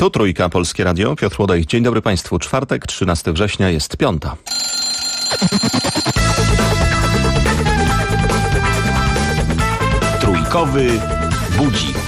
Tu Trójka, Polskie Radio, Piotr Łodej. Dzień dobry Państwu. Czwartek, 13 września, jest 5. Trójkowy budzik.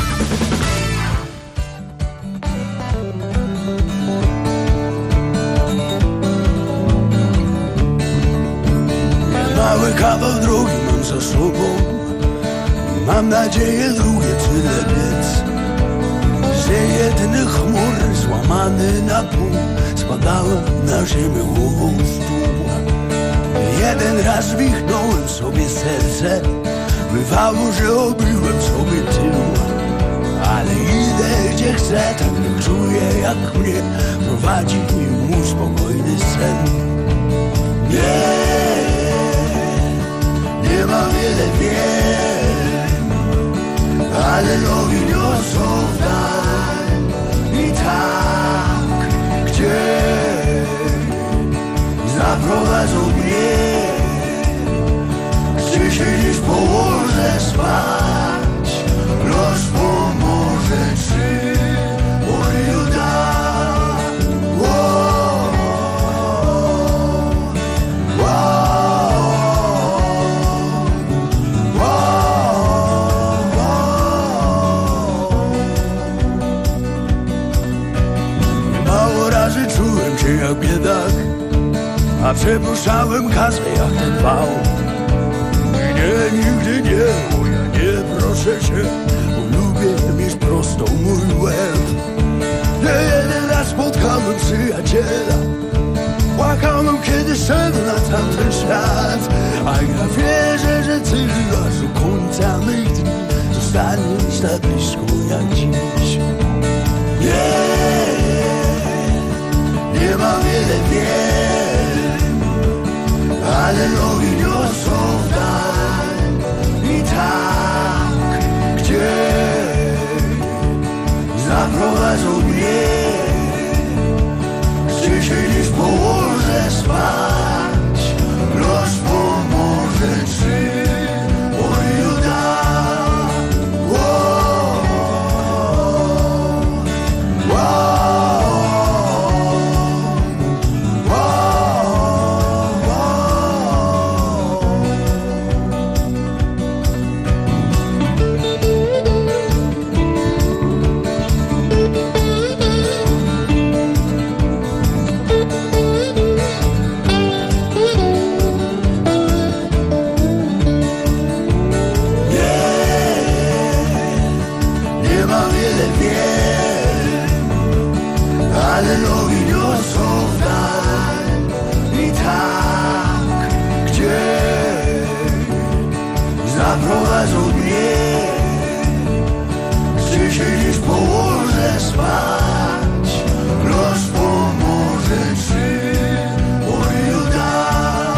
Mały kawał drogi mam za sobą. Mam nadzieję drugie tyle biec. Że jedyny chmur złamany na pół spadałem na ziemię głową w dół. Jeden raz wichnąłem sobie serce. Bywało, że obyłem sobie tył. Ale idę gdzie chcę, tak nie czuję jak mnie prowadzi mój spokojny sen. Nie ma wiele wiem, ale nogi niosą w dal. I tak, gdzie zaprowadzą mnie, gdzie się dziś położę spać. Los pomoże, czy Bogu da. Czułem się jak biedak, a przepuszczałem kasę jak ten wał. Nie, nigdy nie, bo ja nie proszę cię, bo lubię mieć prostą mój łeb. Nie jeden raz spotkałem przyjaciela, płakałem kiedy szedł na tamten świat. A ja wierzę, że ty aż do końca mych dni zostaniesz tak blisko jak dziś. Nie ma wiele wiem, ale nogi niosą w dal. I tak, gdzie zaprowadzą mnie, gdzie się dziś położę spać. Los pomoże, czy Bogu da. Ale nogi niosą w dal. I tak, gdzie zaprowadzą mnie, gdzie się dziś położę spać. Los pomoże, czy Bogu da.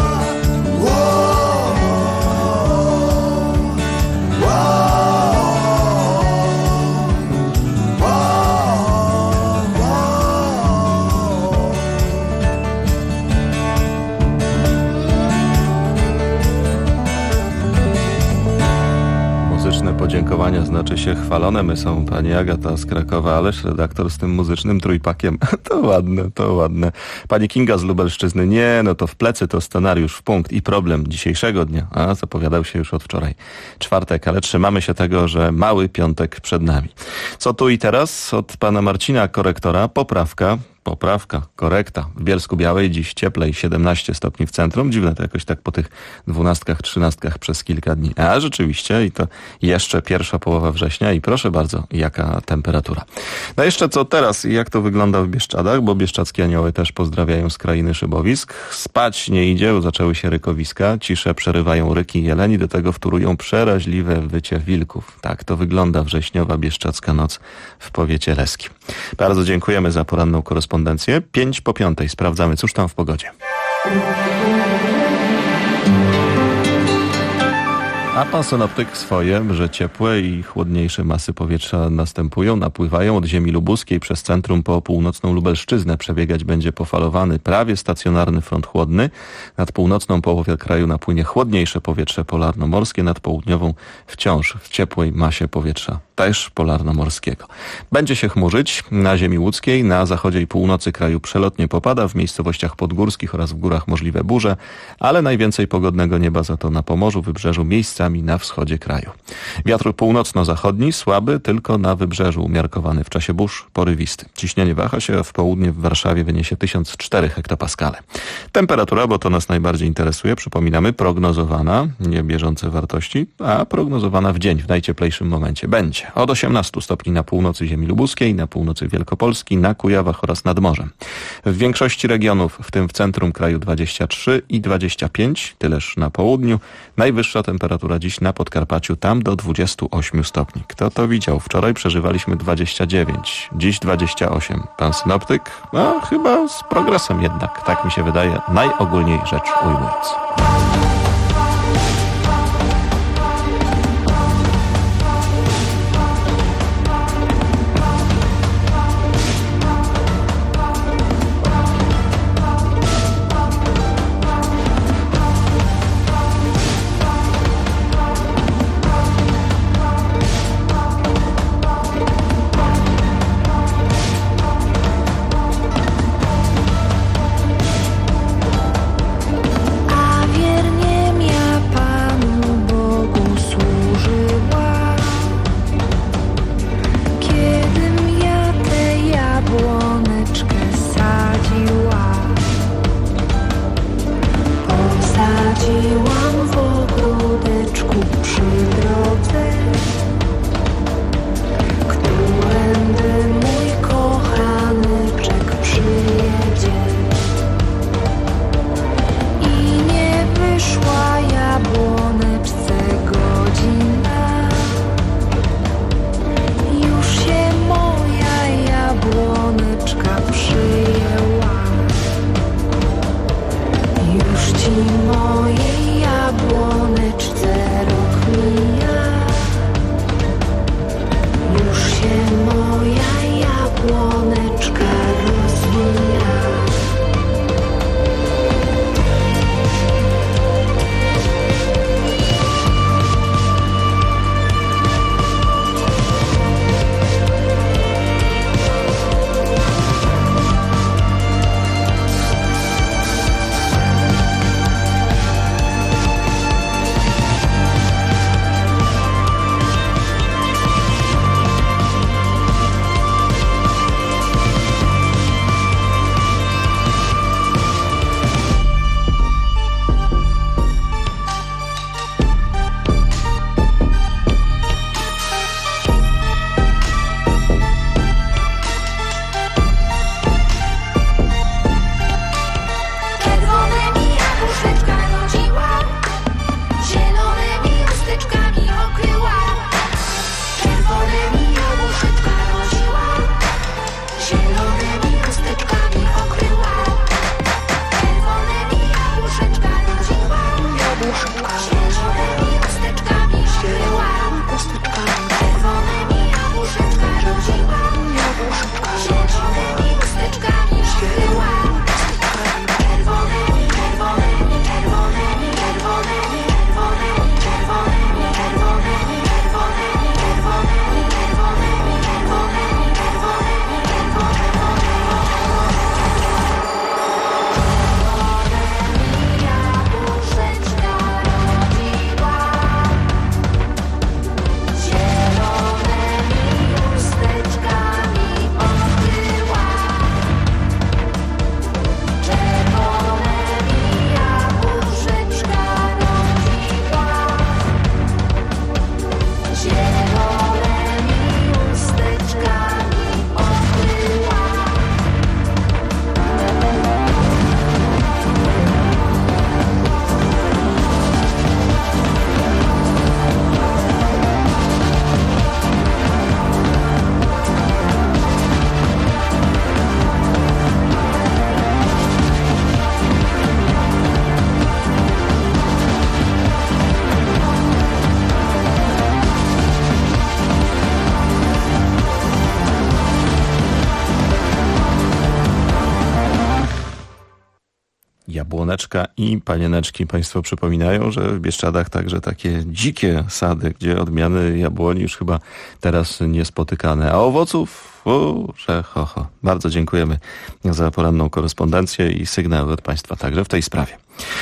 Podziękowania znaczy się chwalone. My są pani Agata z Krakowa, ależ redaktor z tym muzycznym trójpakiem. To ładne. Pani Kinga z Lubelszczyzny. Nie, no to w plecy to scenariusz w punkt i problem dzisiejszego dnia. A zapowiadał się już od wczoraj. Czwartek, ale trzymamy się tego, że mały piątek przed nami. Co tu i teraz? Od pana Marcina, korektora, korekta. W Bielsku-Białej dziś cieplej, 17 stopni w centrum. Dziwne to jakoś tak po tych 12, 13 przez kilka dni. A rzeczywiście i to jeszcze pierwsza połowa września i proszę bardzo, jaka temperatura. No jeszcze co teraz i jak to wygląda w Bieszczadach, bo bieszczadzkie anioły też pozdrawiają z krainy szybowisk. Spać nie idzie, zaczęły się rykowiska, ciszę przerywają ryki jeleni, do tego wtórują przeraźliwe wycie wilków. Tak to wygląda wrześniowa bieszczadzka noc w powiecie leskim. Bardzo dziękujemy za poranną korespondencję. 5:05. Sprawdzamy, cóż tam w pogodzie. A pan synoptyk swoje, że ciepłe i chłodniejsze masy powietrza następują, napływają od ziemi lubuskiej przez centrum po północną Lubelszczyznę. Przebiegać będzie pofalowany, prawie stacjonarny front chłodny. Nad północną połowę kraju napłynie chłodniejsze powietrze polarno-morskie, nad południową wciąż w ciepłej masie powietrza też polarnomorskiego. Będzie się chmurzyć na ziemi łódzkiej, na zachodzie i północy kraju przelotnie popada, w miejscowościach podgórskich oraz w górach możliwe burze, ale najwięcej pogodnego nieba za to na Pomorzu, Wybrzeżu, miejscami na wschodzie kraju. Wiatr północno-zachodni słaby, tylko na Wybrzeżu, umiarkowany w czasie burz, porywisty. Ciśnienie waha się, a w południe w Warszawie wyniesie 1004 hektopaskale. Temperatura, bo to nas najbardziej interesuje, przypominamy, prognozowana, nie bieżące wartości, a prognozowana w dzień, w najcieplejszym momencie będzie. Od 18 stopni na północy ziemi lubuskiej, na północy Wielkopolski, na Kujawach oraz nad morzem. W większości regionów, w tym w centrum kraju 23 i 25, tyleż na południu. Najwyższa temperatura dziś na Podkarpaciu, tam do 28 stopni. Kto to widział? Wczoraj przeżywaliśmy 29, dziś 28. Pan synoptyk? No, chyba z progresem jednak, tak mi się wydaje, najogólniej rzecz ujmując. Już ci mojej paneczka i panieneczki. Państwo przypominają, że w Bieszczadach także takie dzikie sady, gdzie odmiany jabłoni już chyba teraz niespotykane. A owoców? Ho. Bardzo dziękujemy za poranną korespondencję i sygnały od Państwa także w tej sprawie.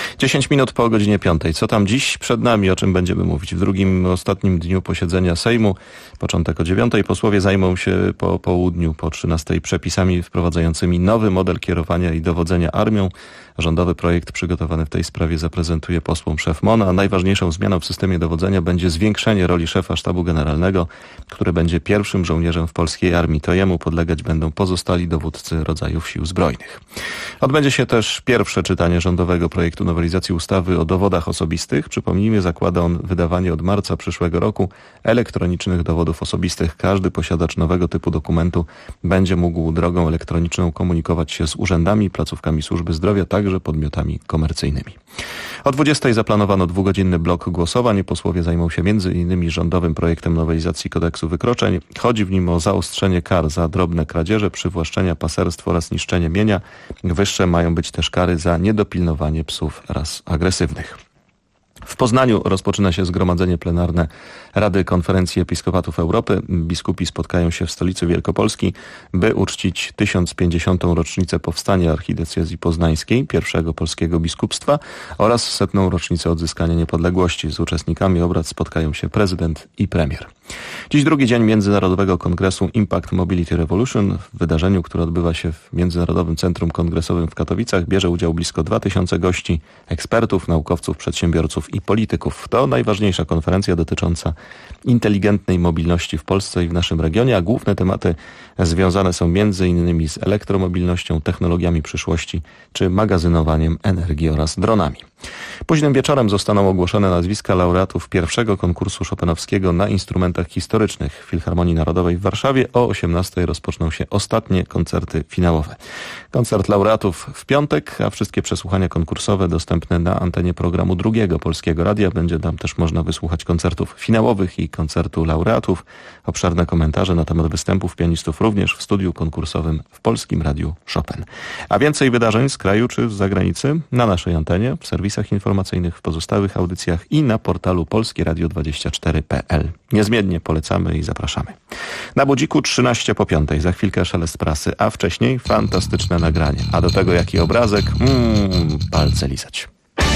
10 minut po godzinie 5. Co tam dziś przed nami, o czym będziemy mówić? W drugim, ostatnim dniu posiedzenia Sejmu, początek o 9. Posłowie zajmą się po południu, po 13. przepisami wprowadzającymi nowy model kierowania i dowodzenia armią. Rządowy projekt przygotowany w tej sprawie zaprezentuje posłom szef MON, a najważniejszą zmianą w systemie dowodzenia będzie zwiększenie roli szefa Sztabu Generalnego, który będzie pierwszym żołnierzem w polskiej armii. To jemu podlegać będą pozostali dowódcy rodzajów sił zbrojnych. Odbędzie się też pierwsze czytanie rządowego projektu nowelizacji ustawy o dowodach osobistych. Przypomnijmy, zakłada on wydawanie od marca przyszłego roku elektronicznych dowodów osobistych. Każdy posiadacz nowego typu dokumentu będzie mógł drogą elektroniczną komunikować się z urzędami, placówkami służby zdrowia, także podmiotami komercyjnymi. O 20 zaplanowano 2-godzinny blok głosowań. Posłowie zajmą się m.in. rządowym projektem nowelizacji kodeksu wykroczeń. Chodzi w nim o zaostrzenie kar za drobne kradzieże, przywłaszczenia, paserstwo oraz niszczenie mienia. Wyższe mają być też kary za niedopilnowanie psów ras agresywnych. W Poznaniu rozpoczyna się zgromadzenie plenarne Rady Konferencji Episkopatów Europy. Biskupi spotkają się w stolicy Wielkopolski, by uczcić 1050. rocznicę powstania archidiecezji poznańskiej, pierwszego polskiego biskupstwa, oraz 100. rocznicę odzyskania niepodległości. Z uczestnikami obrad spotkają się prezydent i premier. Dziś drugi dzień Międzynarodowego Kongresu Impact Mobility Revolution. W wydarzeniu, które odbywa się w Międzynarodowym Centrum Kongresowym w Katowicach, bierze udział blisko 2000 gości, ekspertów, naukowców, przedsiębiorców i polityków. To najważniejsza konferencja dotycząca inteligentnej mobilności w Polsce i w naszym regionie, a główne tematy związane są m.in. z elektromobilnością, technologiami przyszłości czy magazynowaniem energii oraz dronami. Późnym wieczorem zostaną ogłoszone nazwiska laureatów pierwszego konkursu chopinowskiego na instrumentach historycznych w Filharmonii Narodowej w Warszawie. O 18 rozpoczną się ostatnie koncerty finałowe. Koncert laureatów w piątek, a wszystkie przesłuchania konkursowe dostępne na antenie programu Drugiego Polskiego Radia. Będzie tam też można wysłuchać koncertów finałowych i koncertu laureatów. Obszerne komentarze na temat występów pianistów również w studiu konkursowym w Polskim Radiu Chopin. A więcej wydarzeń z kraju czy z zagranicy na naszej antenie, w serwisach informacyjnych, w pozostałych audycjach i na portalu polskieradio24.pl. Niezmiennie polecamy i zapraszamy. Na budziku 13 po 5. Za chwilkę szelest prasy, a wcześniej fantastyczne nagranie. A do tego jaki obrazek? Palce lizać.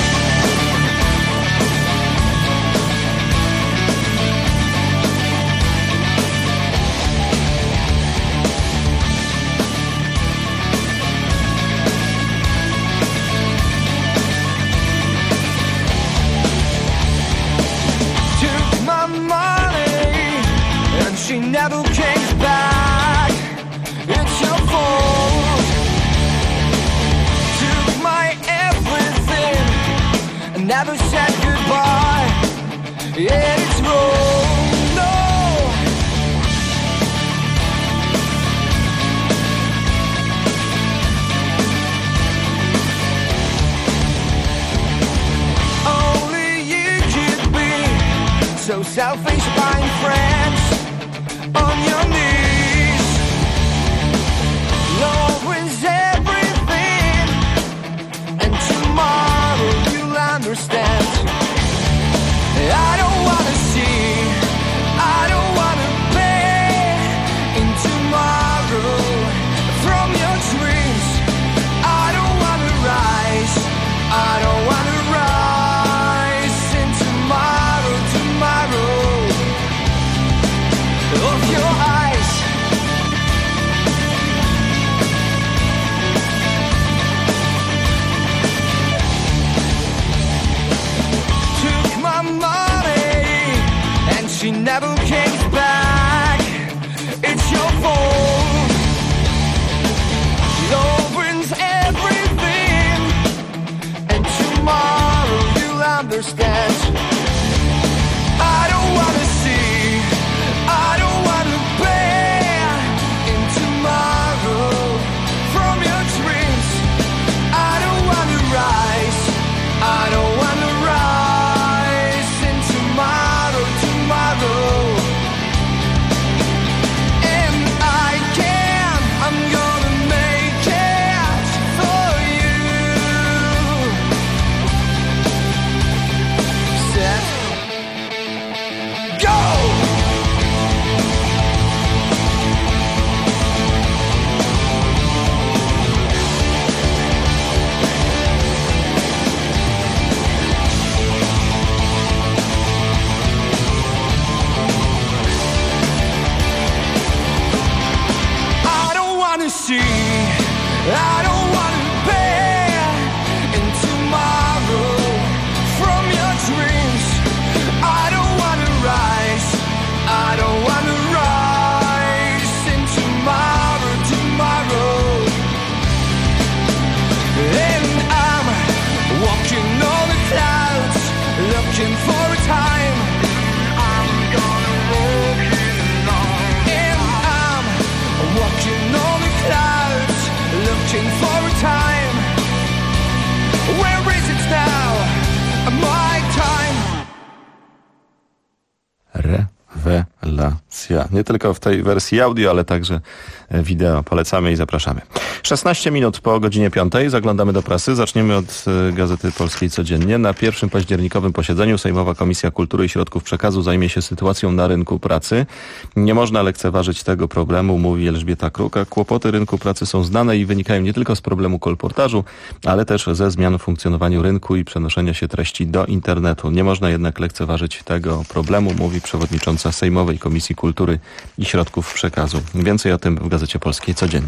She never came back. It's your fault. Took my everything and never said goodbye. Yeah, it's wrong. No. Only you could be so selfish, buying friends on your knees. Love wins everything, and tomorrow you'll understand. I don't wanna see, I don't wanna pay in tomorrow from your dreams. I don't wanna rise, I don't wanna rise in tomorrow, tomorrow of your eyes. Took my money and she never came back. It's your fault. Love wins everything, and tomorrow you'll understand. I don't wanna see, I don't wanna pay in tomorrow from your dreams. I don't wanna rise, I don't wanna rise in tomorrow, tomorrow. And I can, I'm gonna make it for you. Rewelacja. Nie tylko w tej wersji audio, ale także wideo. Polecamy i zapraszamy. 16 minut po godzinie 5. Zaglądamy do prasy. Zaczniemy od Gazety Polskiej Codziennie. Na pierwszym październikowym posiedzeniu Sejmowa Komisja Kultury i Środków Przekazu zajmie się sytuacją na rynku pracy. Nie można lekceważyć tego problemu, mówi Elżbieta Kruka. Kłopoty rynku pracy są znane i wynikają nie tylko z problemu kolportażu, ale też ze zmian w funkcjonowaniu rynku i przenoszenia się treści do internetu. Nie można jednak lekceważyć tego problemu, mówi przewodnicząca Sejmowej Komisji Kultury i Środków Przekazu. Więcej o tym w Gazecie Polskiej Codziennie.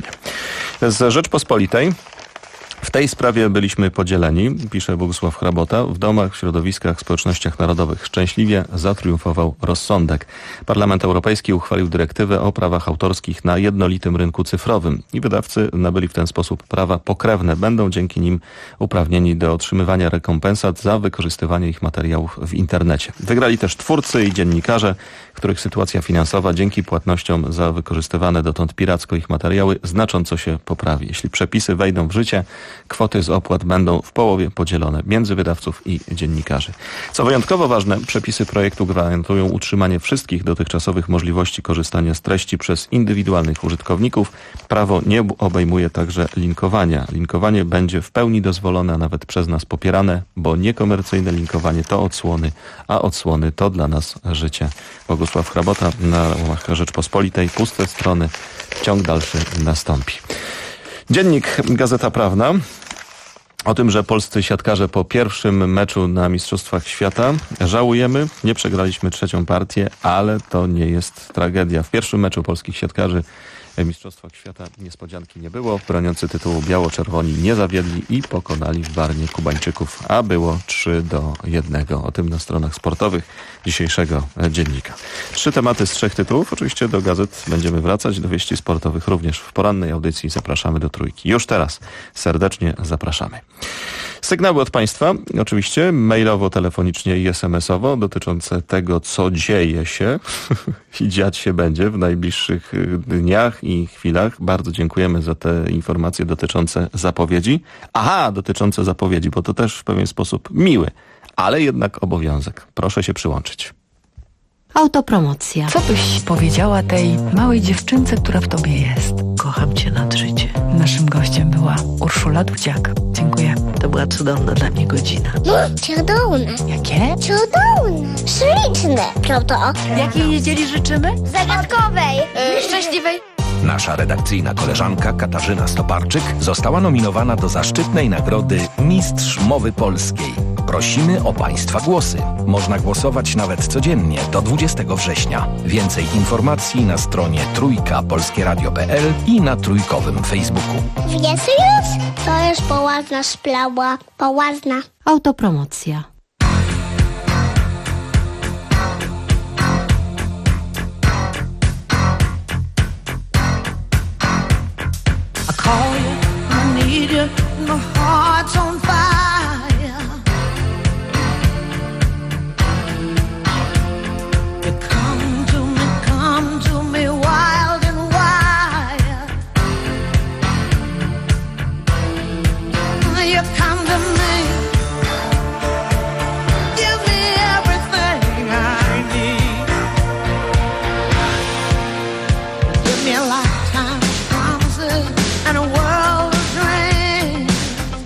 Z Rzeczpospolitej. W tej sprawie byliśmy podzieleni, pisze Bogusław Hrabota. W domach, w środowiskach, społecznościach narodowych szczęśliwie zatriumfował rozsądek. Parlament Europejski uchwalił dyrektywę o prawach autorskich na jednolitym rynku cyfrowym i wydawcy nabyli w ten sposób prawa pokrewne. Będą dzięki nim uprawnieni do otrzymywania rekompensat za wykorzystywanie ich materiałów w internecie. Wygrali też twórcy i dziennikarze, których sytuacja finansowa dzięki płatnościom za wykorzystywane dotąd piracko ich materiały znacząco się poprawi. Jeśli przepisy wejdą w życie, kwoty z opłat będą w połowie podzielone między wydawców i dziennikarzy. Co wyjątkowo ważne, przepisy projektu gwarantują utrzymanie wszystkich dotychczasowych możliwości korzystania z treści przez indywidualnych użytkowników. Prawo nie obejmuje także linkowania. Linkowanie będzie w pełni dozwolone, a nawet przez nas popierane, bo niekomercyjne linkowanie to odsłony, a odsłony to dla nas życie. Bogusław Hrabota na łamach Rzeczpospolitej. Puste strony. Ciąg dalszy nastąpi. Dziennik Gazeta Prawna. O tym, że polscy siatkarze po pierwszym meczu na Mistrzostwach Świata żałujemy. Nie przegraliśmy trzecią partię, ale to nie jest tragedia. W pierwszym meczu polskich siatkarzy w Mistrzostwach Świata niespodzianki nie było. Broniący tytułu biało-czerwoni nie zawiedli i pokonali w Barnie Kubańczyków, a było 3-1. O tym na stronach sportowych dzisiejszego dziennika. 3 tematy z 3 tytułów. Oczywiście do gazet będziemy wracać, do wieści sportowych również w porannej audycji. Zapraszamy do Trójki. Już teraz serdecznie zapraszamy. Sygnały od Państwa, oczywiście, mailowo, telefonicznie i SMS-owo, dotyczące tego, co dzieje się i dziać się będzie w najbliższych dniach i chwilach. Bardzo dziękujemy za te informacje dotyczące zapowiedzi. Dotyczące zapowiedzi, bo to też w pewien sposób miły, ale jednak obowiązek. Proszę się przyłączyć. Autopromocja. Co byś powiedziała tej małej dziewczynce, która w tobie jest? Kocham cię nad życie. Naszym gościem była Urszula Dudziak. Dziękuję. To była cudowna dla mnie godzina. Cudowne. Jakie? Cudowne. Śliczne. Co to? Jakiej niedzieli życzymy? Zagadkowej. Szczęśliwej. Nasza redakcyjna koleżanka Katarzyna Stoparczyk została nominowana do zaszczytnej nagrody Mistrz Mowy Polskiej. Prosimy o Państwa głosy. Można głosować nawet codziennie do 20 września. Więcej informacji na stronie trójkapolskieradio.pl i na trójkowym Facebooku. Wiesz już? To jest poważna sprawa. Poważna. Autopromocja. Call you, I need you, my heart's on fire. You come to me wild and wild. You come to me, give me everything I need. Give me a lifetime of promises and a world of dreams.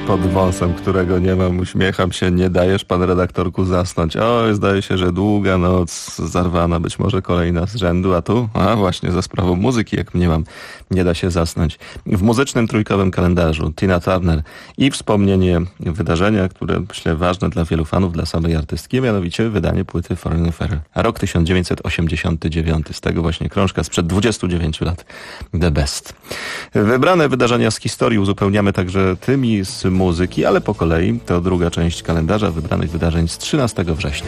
Pod wąsem, którego nie mam, uśmiecham się, nie dajesz, pan redaktorku, zasnąć. Oj, zdaje się, że długa noc, zarwana być może kolejna z rzędu, a tu, właśnie za sprawą muzyki, jak mniemam, nie da się zasnąć. W muzycznym trójkowym kalendarzu Tina Turner i wspomnienie wydarzenia, które myślę ważne dla wielu fanów, dla samej artystki, mianowicie wydanie płyty Foreign Affair. A rok 1989, z tego właśnie krążka sprzed 29 lat, The Best. Wybrane wydarzenia z historii uzupełniamy także tymi z muzyki, ale po kolei to druga część kalendarza wybranych wydarzeń z 13 września.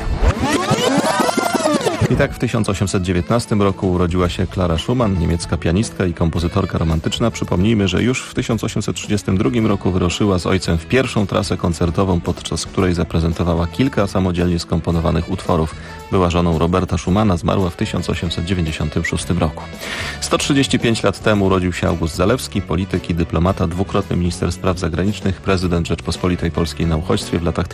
I tak w 1819 roku urodziła się Clara Schumann, niemiecka pianistka i kompozytorka romantyczna. Przypomnijmy, że już w 1832 roku wyruszyła z ojcem w pierwszą trasę koncertową, podczas której zaprezentowała kilka samodzielnie skomponowanych utworów. Była żoną Roberta Schumana, zmarła w 1896 roku. 135 lat temu urodził się August Zalewski, polityk i dyplomata, dwukrotny minister spraw zagranicznych, prezydent Rzeczpospolitej Polskiej na uchodźstwie w latach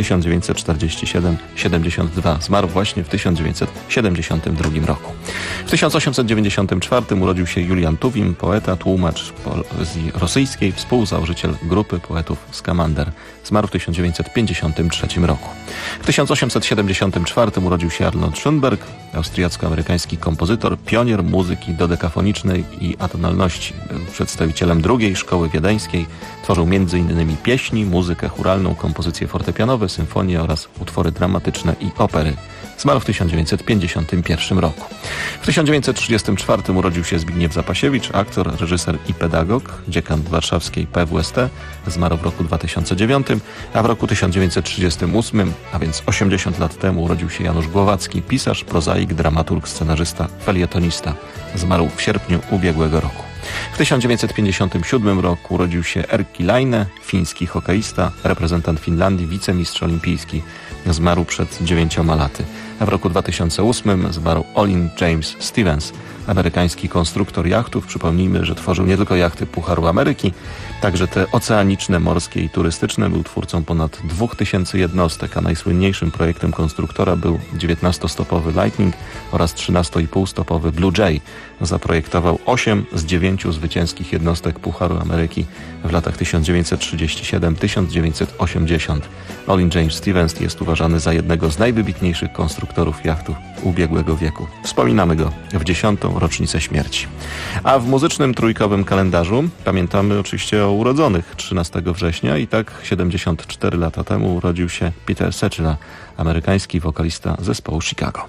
1947-72. Zmarł właśnie w 1972 roku. W 1894 urodził się Julian Tuwim, poeta, tłumacz poezji rosyjskiej, współzałożyciel grupy poetów Skamander. Zmarł w 1953 roku. W 1874 urodził się Arnold Schönberg, austriacko-amerykański kompozytor, pionier muzyki dodekafonicznej i atonalności. Był przedstawicielem drugiej szkoły wiedeńskiej. Tworzył m.in. pieśni, muzykę chóralną, kompozycje fortepianowe, symfonie oraz utwory dramatyczne i opery. Zmarł w 1951 roku. W 1934 urodził się Zbigniew Zapasiewicz, aktor, reżyser i pedagog, dziekan warszawskiej PWST. Zmarł w roku 2009, a w roku 1938, a więc 80 lat temu, urodził się Janusz Głowacki, pisarz, prozaik, dramaturg, scenarzysta, felietonista. Zmarł w sierpniu ubiegłego roku. W 1957 roku urodził się Erkki Laine, fiński hokeista, reprezentant Finlandii, wicemistrz olimpijski. Zmarł przed 9 laty. A w roku 2008 zmarł Olin James Stevens, amerykański konstruktor jachtów. Przypomnijmy, że tworzył nie tylko jachty Pucharu Ameryki, także te oceaniczne, morskie i turystyczne. Był twórcą ponad 2000 jednostek, a najsłynniejszym projektem konstruktora był 19-stopowy Lightning oraz 13,5-stopowy Blue Jay. Zaprojektował 8 z 9 zwycięskich jednostek Pucharu Ameryki w latach 1937-1980. Olin James Stevens jest uważany za jednego z najwybitniejszych konstruktorów jachtów ubiegłego wieku. Wspominamy go w 10. rocznicę śmierci. A w muzycznym trójkowym kalendarzu pamiętamy oczywiście o urodzonych 13 września i tak 74 lata temu urodził się Peter Cetera, amerykański wokalista zespołu Chicago.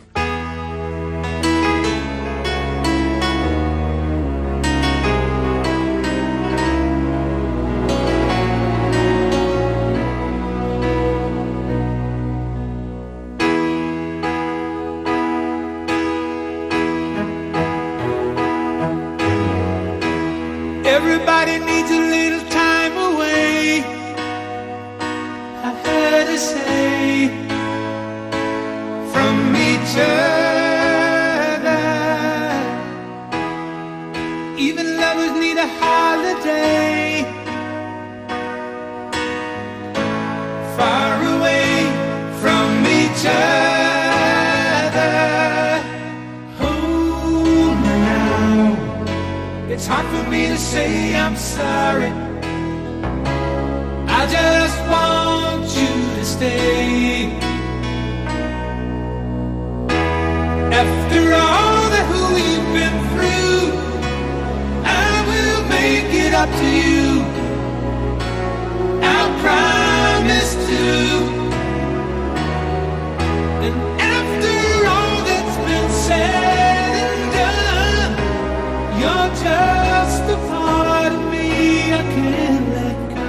Everybody needs a little time away, I've heard her say, from each other. Even lovers need a holiday, far away from each other. Oh, now it's hard for me to say I'm sorry. I just want you to stay. After all that we've been through, I will make it up to you. I'll promise to. And after all that's been said and done, you're just a part of me I can't let go.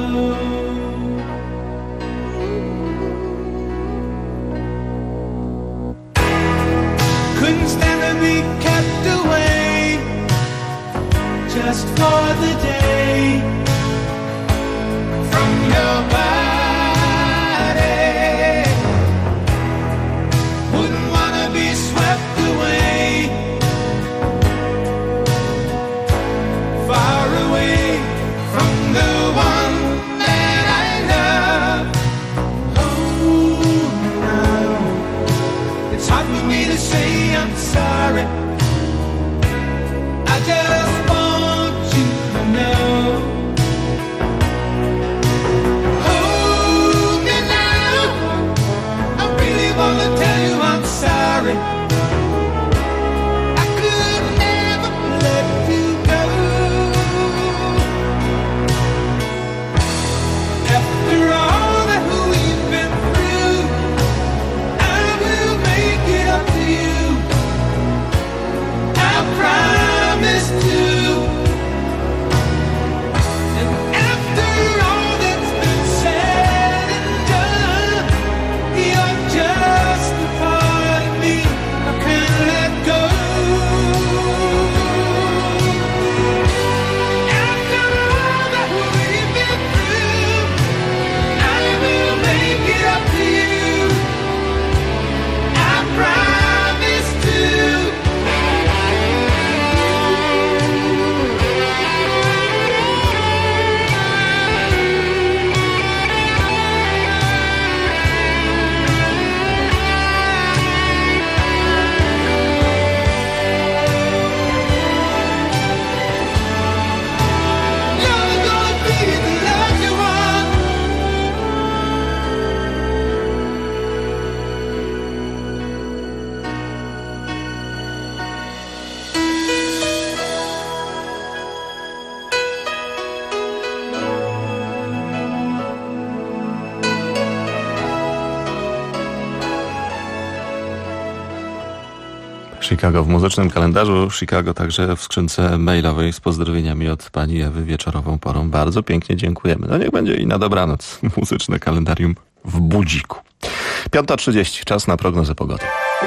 Couldn't stand to be kept away just for the day from your body. Wouldn't wanna be swept away, far away from the one that I love. Oh, no, it's hard for me to say I'm sorry. I just want you to know. Chicago w muzycznym kalendarzu, Chicago także w skrzynce mailowej z pozdrowieniami od pani Ewy wieczorową porą. Bardzo pięknie dziękujemy. No niech będzie i na dobranoc muzyczne kalendarium w budziku. 5:30, czas na prognozę pogody.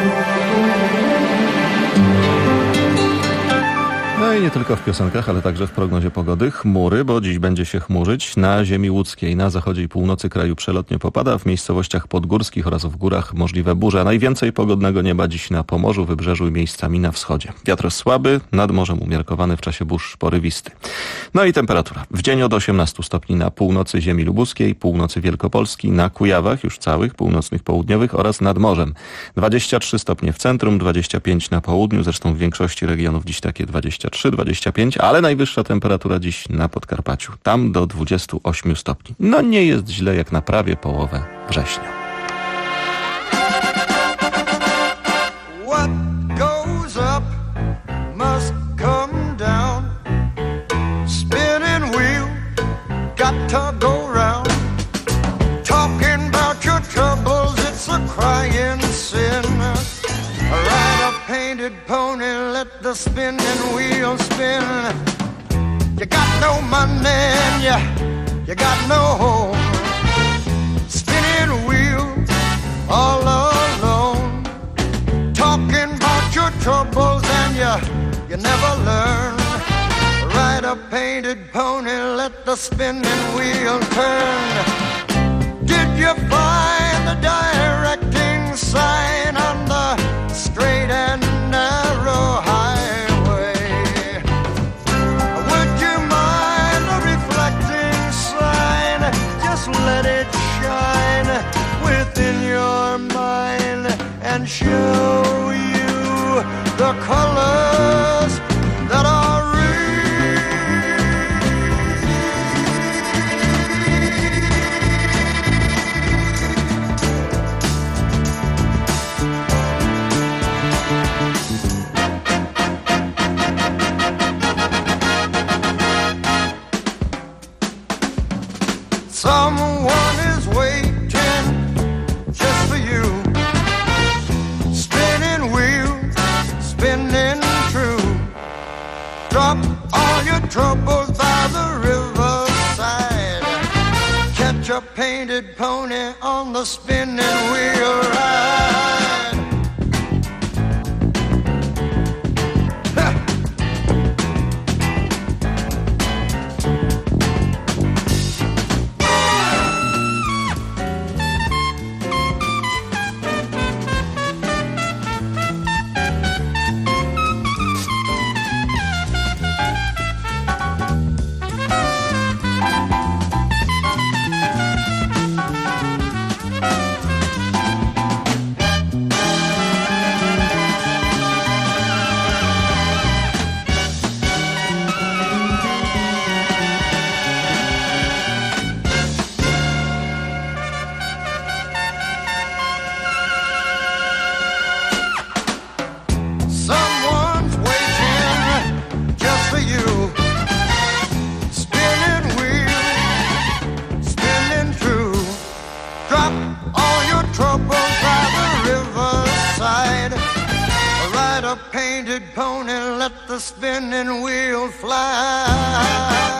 No i nie tylko w piosenkach, ale także w prognozie pogody. Chmury, bo dziś będzie się chmurzyć. Na ziemi łódzkiej, na zachodzie i północy kraju przelotnie popada. W miejscowościach podgórskich oraz w górach możliwe burze. Najwięcej pogodnego nieba dziś na Pomorzu, Wybrzeżu i miejscami na wschodzie. Wiatr słaby, nad morzem umiarkowany, w czasie burz porywisty. No i temperatura. W dzień od 18 stopni na północy ziemi lubuskiej, północy Wielkopolski, na Kujawach już całych, północnych, południowych oraz nad morzem. 23 stopnie w centrum, 25 na południu, zresztą w większości regionów dziś takie 23-25, ale najwyższa temperatura dziś na Podkarpaciu. Tam do 28 stopni. No nie jest źle jak na prawie połowę września. What goes up must come down. Spinning wheel got to go round. Talking about your troubles, it's a crying sin. Ride a painted pony, let the spinning wheel spin. You got no money and you got no home. Spinning wheel all alone. Talking about your troubles and you never learn. Ride a painted pony, let the spinning wheel turn. Did you find the directing sign on the straight and narrow highway? Would you mind a reflecting sign? Just let it shine within your mind and show you the colors that are real. Someone is waiting just for you. Spinning wheel, spinning true. Drop all your troubles by the riverside. Catch a painted pony on the spinning wheel ride. Ha! Someone's waiting just for you. Spinning wheel, spinning true. Drop all your troubles by the riverside. Ride a painted pony, let the spinning wheel fly.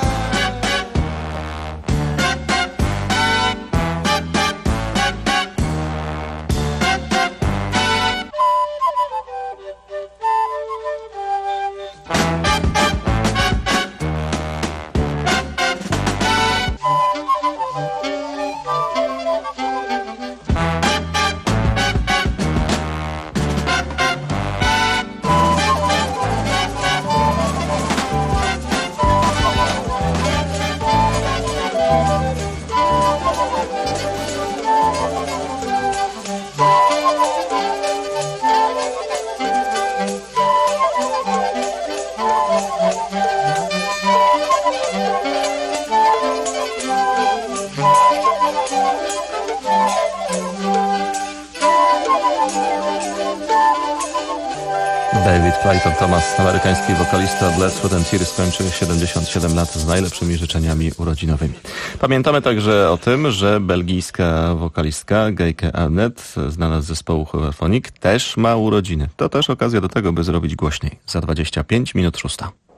David Clayton Thomas, amerykański wokalista Blood, Sweat and Tears, skończył 77 lat z najlepszymi życzeniami urodzinowymi. Pamiętamy także o tym, że belgijska wokalistka Gijke Arnett, znana z zespołu Hooverphonic, też ma urodziny. To też okazja do tego, by zrobić głośniej. Za 25 minut 6.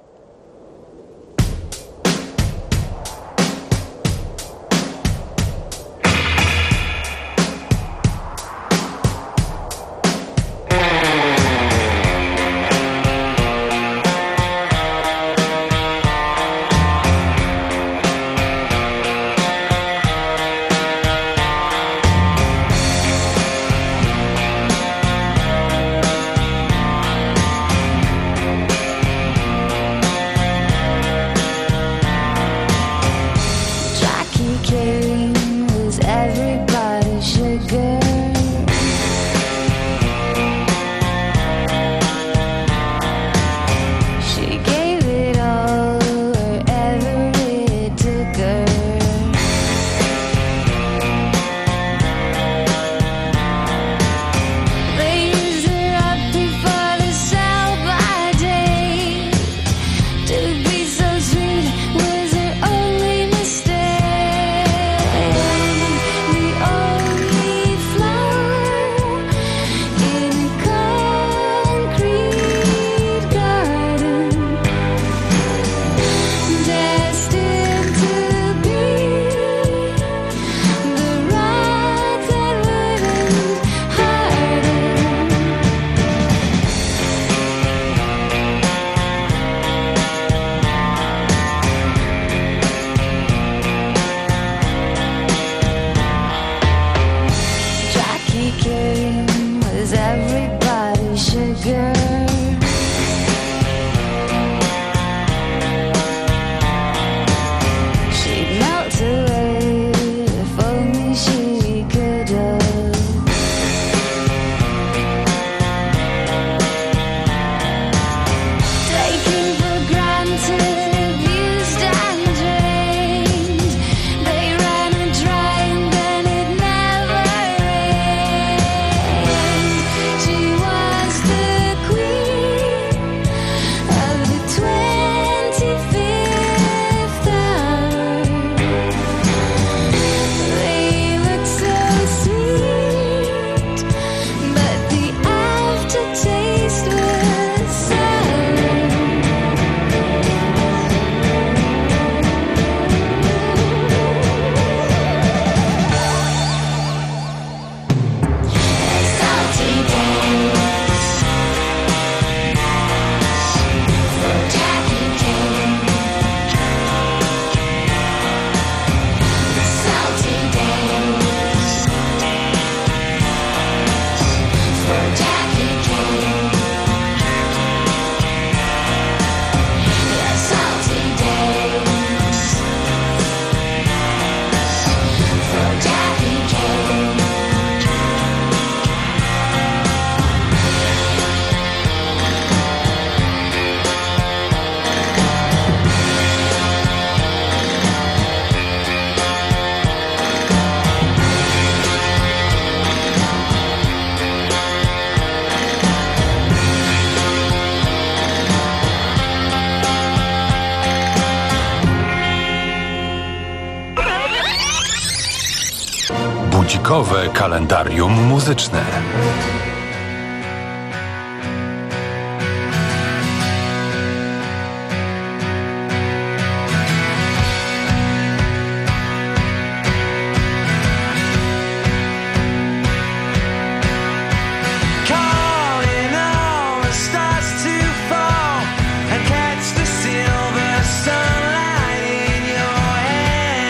Budzikowe kalendarium muzyczne.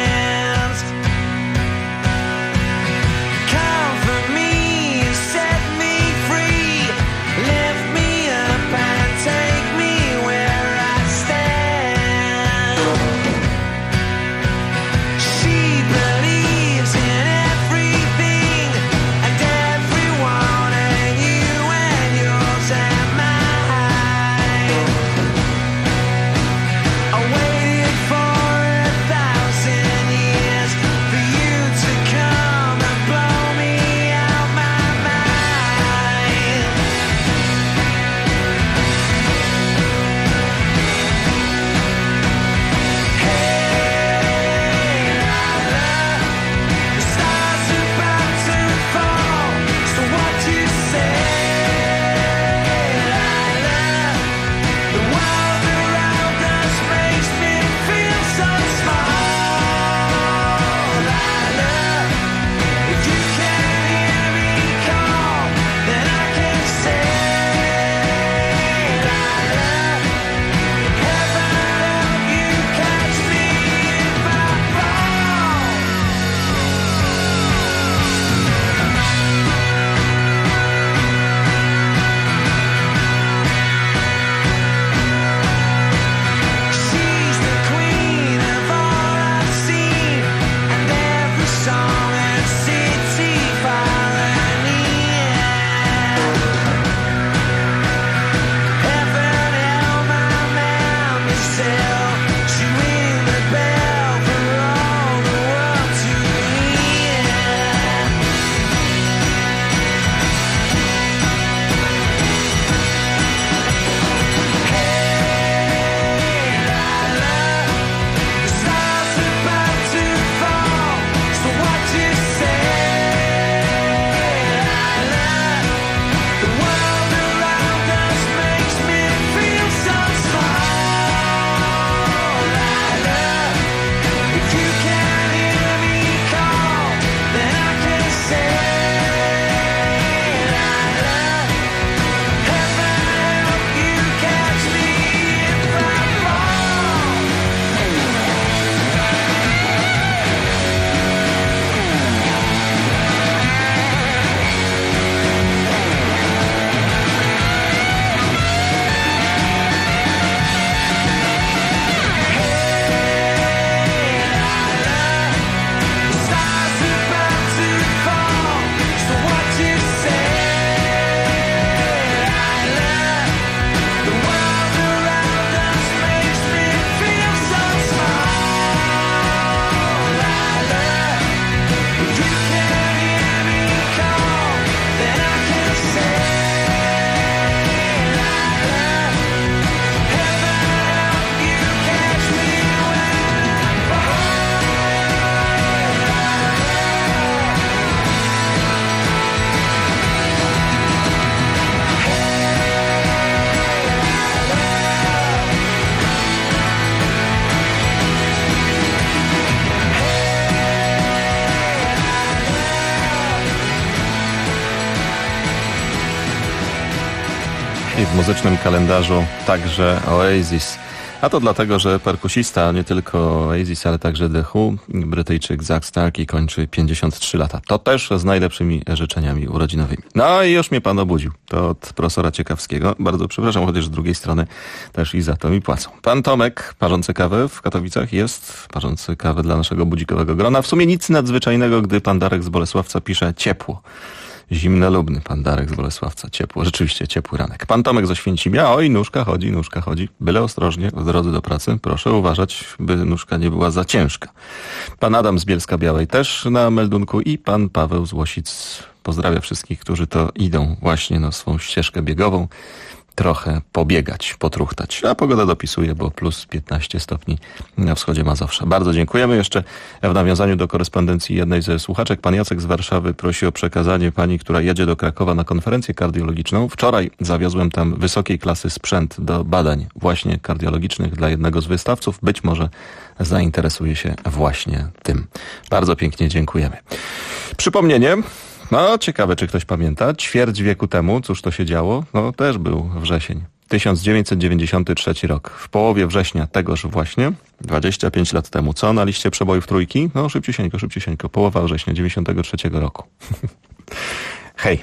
Come for me, set w muzycznym kalendarzu także Oasis. A to dlatego, że perkusista nie tylko Oasis, ale także The Who, Brytyjczyk Zak Starkey, kończy 53 lata. To też z najlepszymi życzeniami urodzinowymi. No i już mnie pan obudził. To od profesora Ciekawskiego. Bardzo przepraszam, chociaż z drugiej strony też i za to mi płacą. Pan Tomek, parzący kawę w Katowicach, jest parzący kawę dla naszego budzikowego grona. W sumie nic nadzwyczajnego, gdy pan Darek z Bolesławca pisze ciepło. Zimnolubny pan Darek z Bolesławca. Ciepło, rzeczywiście ciepły ranek. Pan Tomek z Oświęcimia. Oj, nóżka chodzi. Byle ostrożnie w drodze do pracy. Proszę uważać, by nóżka nie była za ciężka. Pan Adam z Bielska Białej też na meldunku i pan Paweł z Łosic pozdrawia wszystkich, którzy to idą właśnie na swą ścieżkę biegową. Trochę pobiegać, potruchtać. A pogoda dopisuje, bo plus 15 stopni na wschodzie Mazowsza. Bardzo dziękujemy. Jeszcze w nawiązaniu do korespondencji jednej ze słuchaczek, pan Jacek z Warszawy prosi o przekazanie pani, która jedzie do Krakowa na konferencję kardiologiczną. Wczoraj zawiozłem tam wysokiej klasy sprzęt do badań właśnie kardiologicznych dla jednego z wystawców. Być może zainteresuje się właśnie tym. Bardzo pięknie dziękujemy. Przypomnienie. No, ciekawe, czy ktoś pamięta. Ćwierć wieku temu, cóż to się działo? No, też był wrzesień. 1993 rok. W połowie września tegoż właśnie, 25 lat temu. Co na liście przebojów trójki? No, szybciusieńko. Połowa września 93 roku. Hej.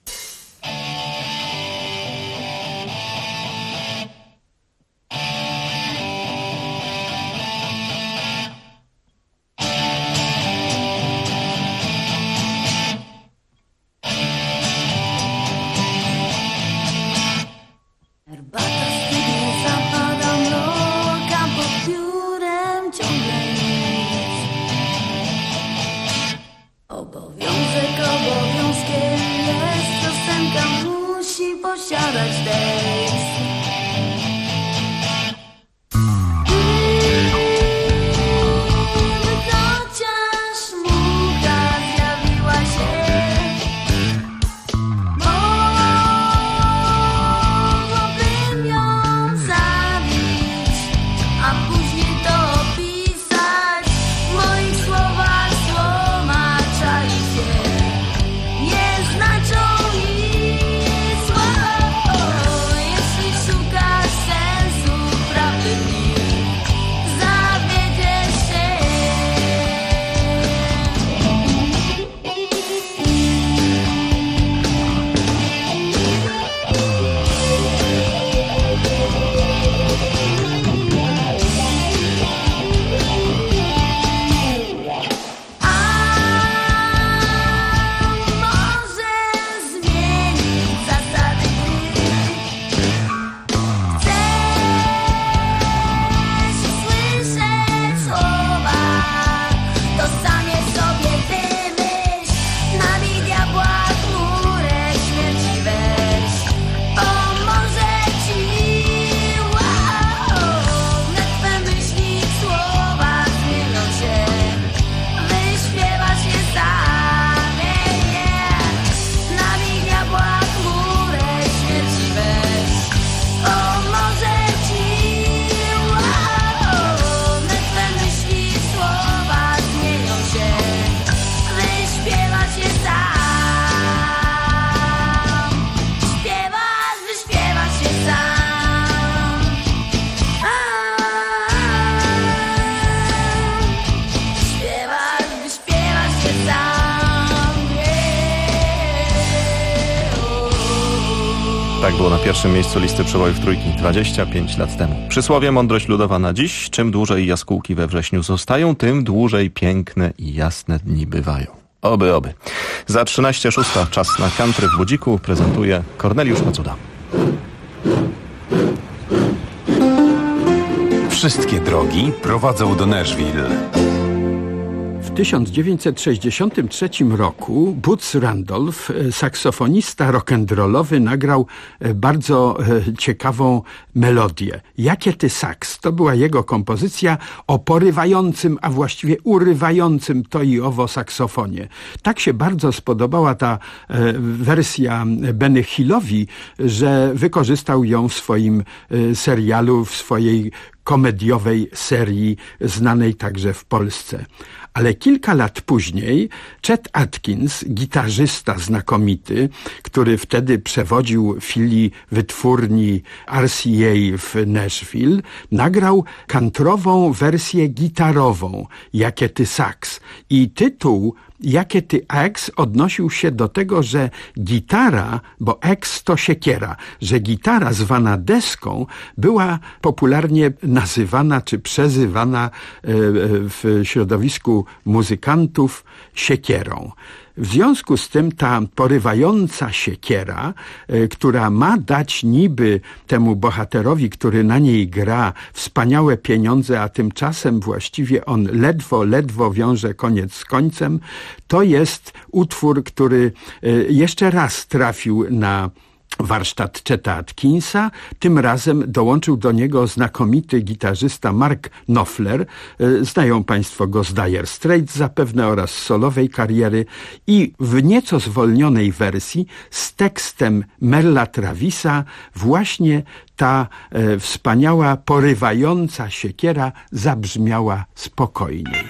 Tak było na pierwszym miejscu listy przebojów trójki 25 lat temu. Przysłowie mądrość ludowa na dziś. Czym dłużej jaskółki we wrześniu zostają, tym dłużej piękne i jasne dni bywają. Oby. Za 13:06 czas na country w Budziku prezentuje Korneliusz Macuda. Wszystkie drogi prowadzą do Nashville. W 1963 roku Boots Randolph, saksofonista rock'n'rollowy, nagrał bardzo ciekawą melodię. Jakie ty saks? To była jego kompozycja o porywającym, a właściwie urywającym to i owo saksofonie. Tak się bardzo spodobała ta wersja Benny Hillowi, że wykorzystał ją w swoim serialu, w swojej komediowej serii znanej także w Polsce. Ale kilka lat później Chet Atkins, gitarzysta znakomity, który wtedy przewodził filii wytwórni RCA w Nashville, nagrał kantrową wersję gitarową Jakie ty sax. I tytuł Jakie ty ax odnosił się do tego, że gitara, bo ax to siekiera, że gitara zwana deską była popularnie nazywana czy przezywana w środowisku muzykantów siekierą. W związku z tym ta porywająca siekiera, która ma dać niby temu bohaterowi, który na niej gra, wspaniałe pieniądze, a tymczasem właściwie on ledwo wiąże koniec z końcem, to jest utwór, który jeszcze raz trafił na warsztat Cheta Atkinsa. Tym razem dołączył do niego znakomity gitarzysta Mark Knopfler. Znają Państwo go z Dire Straits zapewne oraz solowej kariery. I w nieco zwolnionej wersji z tekstem Merla Travisa właśnie ta wspaniała, porywająca siekiera zabrzmiała spokojniej.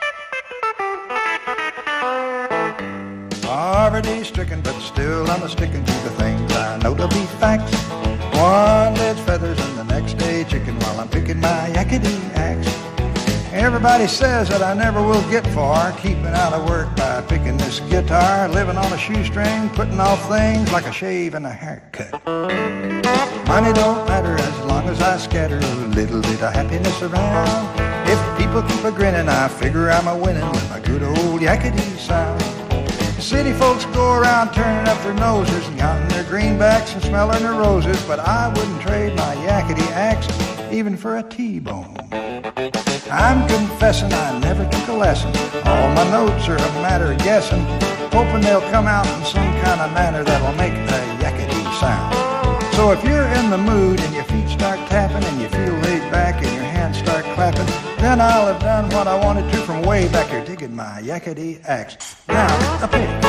Poverty stricken, but still I'm sticking to the things I know to be facts. One day's feathers and the next day chicken while I'm picking my yakety axe. Everybody says that I never will get far, keeping out of work by picking this guitar, living on a shoestring, putting off things like a shave and a haircut. Money don't matter as long as I scatter a little bit of happiness around. If people keep a grinning, I figure I'm a winning with my good old yakety sound. City folks go around turning up their noses and counting their greenbacks and smelling their roses, but I wouldn't trade my yakety axe even for a T-bone. I'm confessing I never took a lesson. All my notes are a matter of guessing, hoping they'll come out in some kind of manner that'll make a yakety sound. So if you're in the mood and your feet start tapping and you feel laid back and your hands start clapping, then I'll have done what I wanted to from way back here, digging my yakety axe. Now, up here.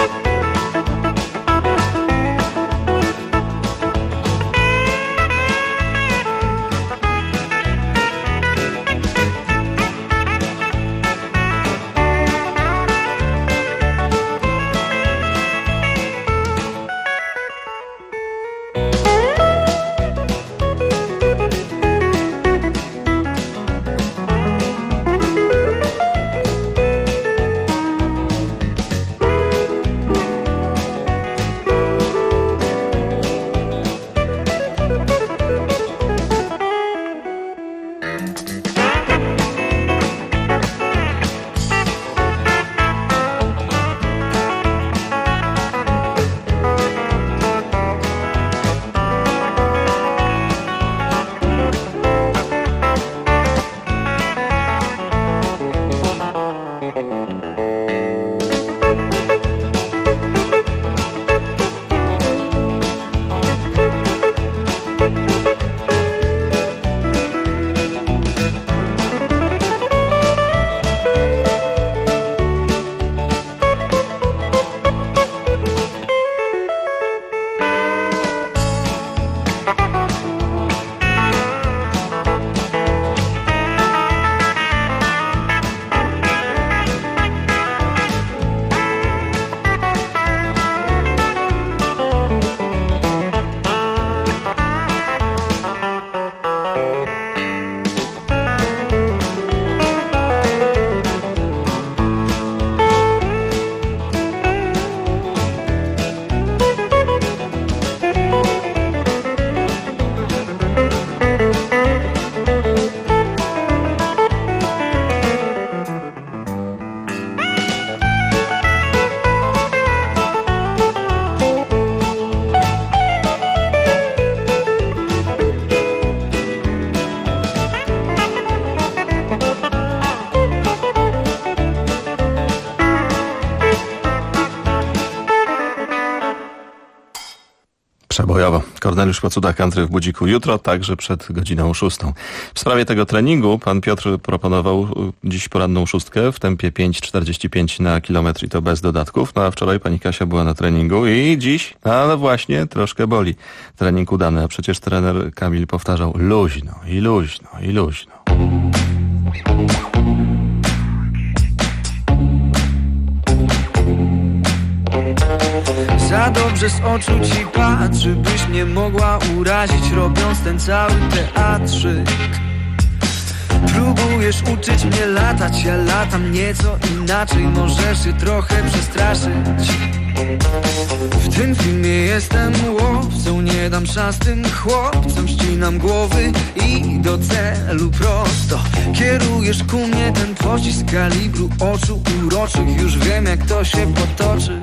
Kasia Bojowo. Korneliusz Kocuda, Country w Budziku. Jutro także przed godziną 6. W sprawie tego treningu pan Piotr proponował dziś poranną 6 w tempie 5,45 na kilometr i to bez dodatków. No a wczoraj pani Kasia była na treningu i dziś, ale właśnie troszkę boli. Trening udany, a przecież trener Kamil powtarzał luźno i luźno i luźno. Za dobrze z oczu ci patrzy, byś nie mogła urazić, robiąc ten cały teatrzyk. Próbujesz uczyć mnie latać, ja latam nieco inaczej, możesz się trochę przestraszyć. W tym filmie jestem łowcą, nie dam szans tym chłopcom, ścinam głowy i do celu prosto. Kierujesz ku mnie ten pocisk kalibru oczu uroczych, już wiem jak to się potoczy.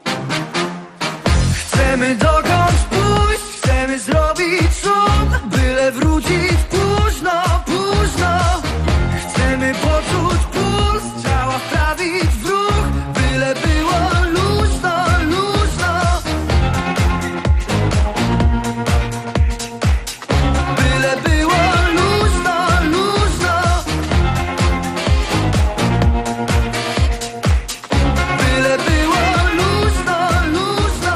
Chcemy dokąd pójść, chcemy zrobić szum, byle wrócić późno, późno. Chcemy poczuć puls, ciała wprawić w ruch, byle było luźno, luźno. Byle było luźno, luźno. Byle było luźno, luźno.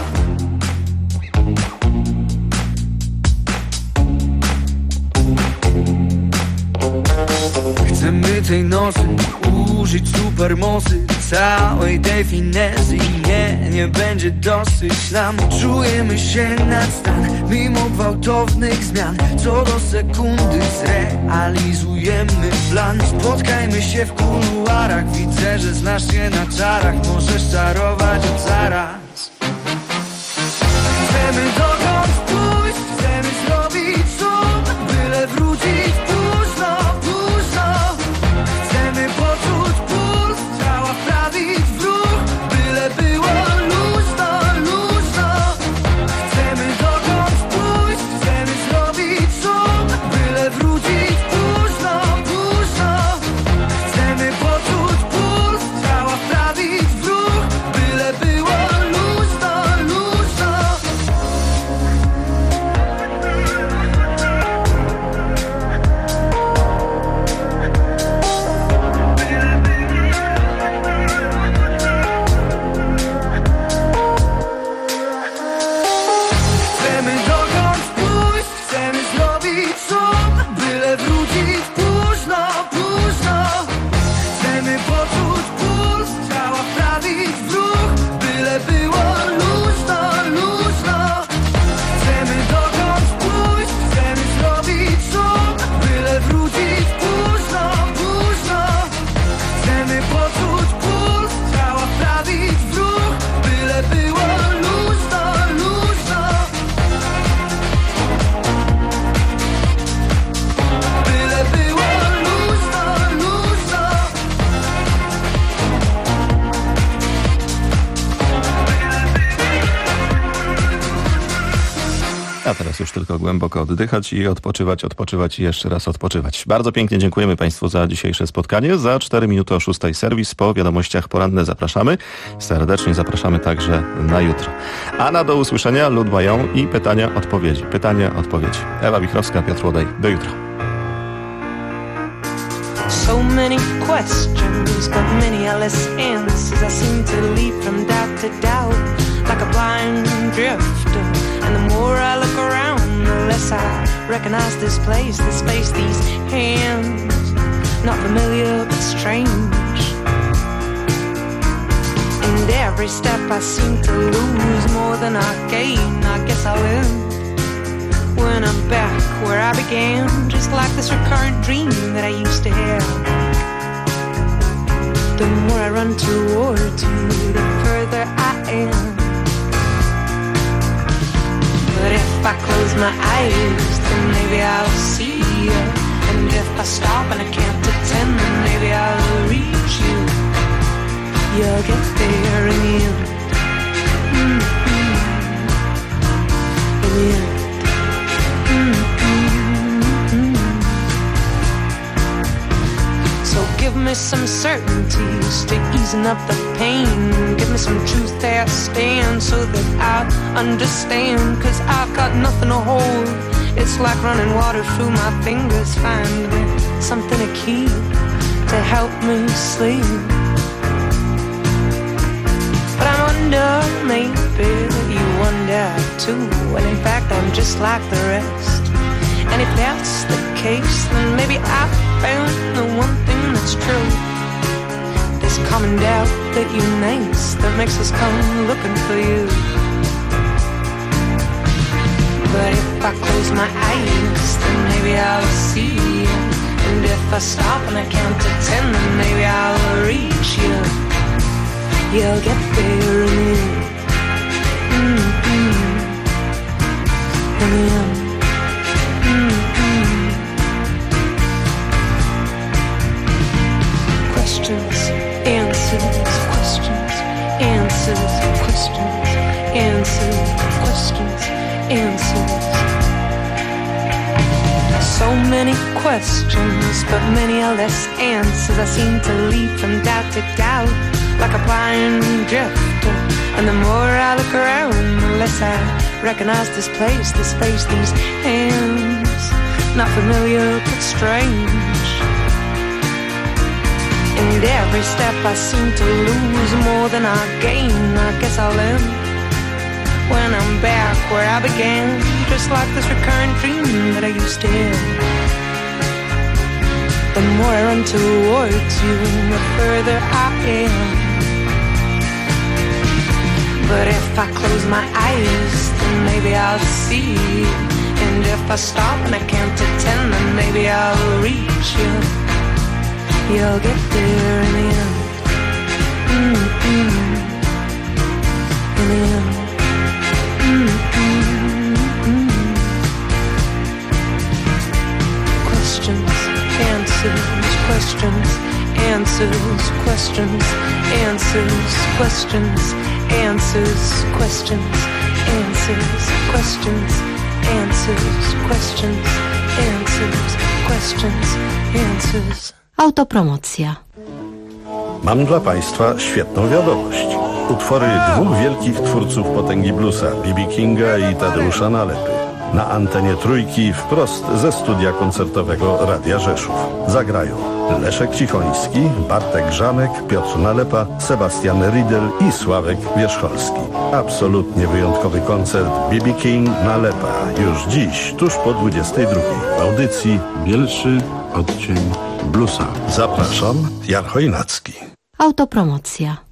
Chcemy tej nocy użyć supermocy, całej tej finezy i nie będzie dosyć nam. Czujemy się nad stan, mimo gwałtownych zmian. Co do sekundy zrealizujemy plan. Spotkajmy się w kuluarach, widzę, że znasz się na czarach. Możesz czarować od zaraz. Chcemy dokąd pójść, chcemy zrobić szum, byle wrócić późno, późno. Chcemy poczuć puls, ciała wprawić w ruch, byle było luźno, luźno. Chcemy dokąd pójść, chcemy zrobić szum, byle wrócić późno, późno. Chcemy poczuć puls, ciała wprawić w ruch, byle było luźno, luźno. Chcemy dokąd pójść, chcemy zrobić szum, byle wrócić późno, późno. Chcemy poczuć puls, ciała wprawić w ruch, byle było luźno, luźno. Chcemy dokąd pójść, chcemy zrobić szum, byle wrócić późno, późno. Chcemy poczuć puls, ciała wprawić w ruch, byle było luźno, luźno. Byle było luźno, luźno. A teraz już tylko głęboko oddychać i odpoczywać i jeszcze raz odpoczywać. Bardzo pięknie dziękujemy Państwu za dzisiejsze spotkanie. Za 4 minuty o 6 serwis po wiadomościach poranne zapraszamy. Serdecznie zapraszamy także na jutro. A na do usłyszenia lud mają i pytania, odpowiedzi. Pytania, odpowiedzi. Ewa Wichrowska, Piotr Łodej. Do jutra. So many questions, but many are less answers. I seem to leap from doubt to doubt, like a blind drifter. And the more I look around, the less I recognize this place, this space, these hands. Not familiar, but strange. And every step I seem to lose more than I gain. I guess I will when I'm back where I began, just like this recurrent dream that I used to have. The more I run towards you, the further I am. But if I close my eyes, then maybe I'll see you. And if I stop and I count to 10, then maybe I'll reach you. You'll get there in the end. Mm-hmm. In the end. Mm-hmm. So give me some certainties to easing up the pain. Give me some truth that stands so that I understand. Cause I've got nothing to hold. It's like running water through my fingers. Find me something to keep to help me sleep. But I wonder, maybe you wonder too. And in fact I'm just like the rest. And if that's the case, then maybe I found the one thing that's true. This common doubt that you makes that makes us come looking for you. But if I close my eyes, then maybe I'll see you. And if I stop and I count to 10, then maybe I'll reach you. You'll get there in the end. In the end. Questions, answers, questions, answers, questions, answers, questions, answers. So many questions, but many are less answers. I seem to leap from doubt to doubt, like a blind drifter. And the more I look around, the less I recognize this place, this space, these hands. Not familiar, but strange. And every step I seem to lose more than I gain. I guess I'll end when I'm back where I began, just like this recurrent dream that I used to hear. The more I run towards you, the further I am. But if I close my eyes, then maybe I'll see you. And if I stop and I count to 10, then maybe I'll reach you. You'll get there in the end. In the end. Questions, answers, questions, answers, questions, answers, questions, answers, questions, answers, questions, answers, questions, answers, questions, answers. Autopromocja. Mam dla Państwa świetną wiadomość. Utwory dwóch wielkich twórców potęgi bluesa, B.B. Kinga i Tadeusza Nalepy. Na antenie Trójki wprost ze studia koncertowego Radia Rzeszów. Zagrają Leszek Cichoński, Bartek Grzamek, Piotr Nalepa, Sebastian Riedel i Sławek Wierzcholski. Absolutnie wyjątkowy koncert B.B. King Nalepa. Już dziś, tuż po 22. W audycji Pierwszy odcień bluesa. Zapraszam, Jan Chojnacki. Autopromocja.